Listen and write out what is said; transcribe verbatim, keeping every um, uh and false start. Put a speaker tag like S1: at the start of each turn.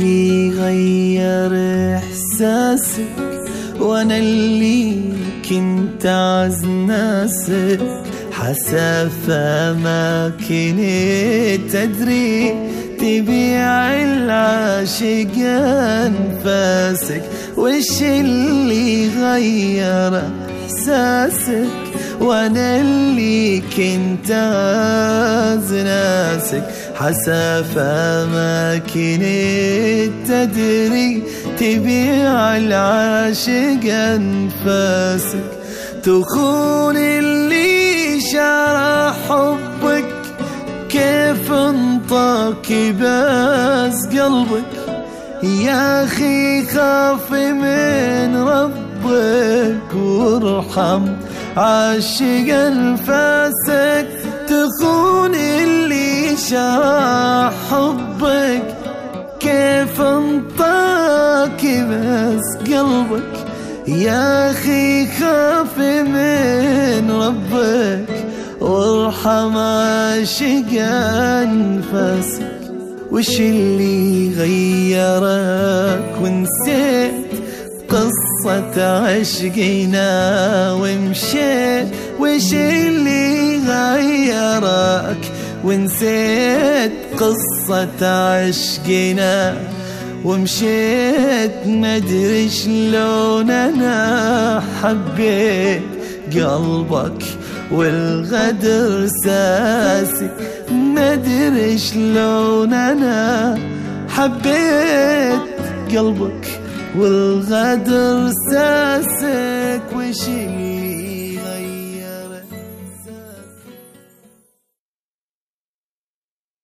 S1: اللي غير إحساسك؟ وأنا اللي كنت أعز ناسك، حسافة ما كنت تدري تبيع العاشق أنفاسك. وش اللي غير إحساسك؟ وأنا اللي كنت أعز ناسك، حسافة ما كنت تدري تبيع العاشق أنفاسك. تخون اللي شرح حبك، كيف انطاك باس قلبك؟ يا أخي خاف من ربك وارحم عاشق أنفاسك. تخون اللي شرح حبك، كيف انطاك باس قلبك؟ يا أخي خاف من ربك وارحم عاشق أنفاسك. وش اللي غيرك ونسيت قصة عشقنا ومشيت؟ وش اللي غيرك ونسيت قصة عشقنا ومشيت؟ مدري شلون أنا حبيت قلبك والغدر ساسي. مدري شلون أنا حبيت قلبك والغدر ساسك. وش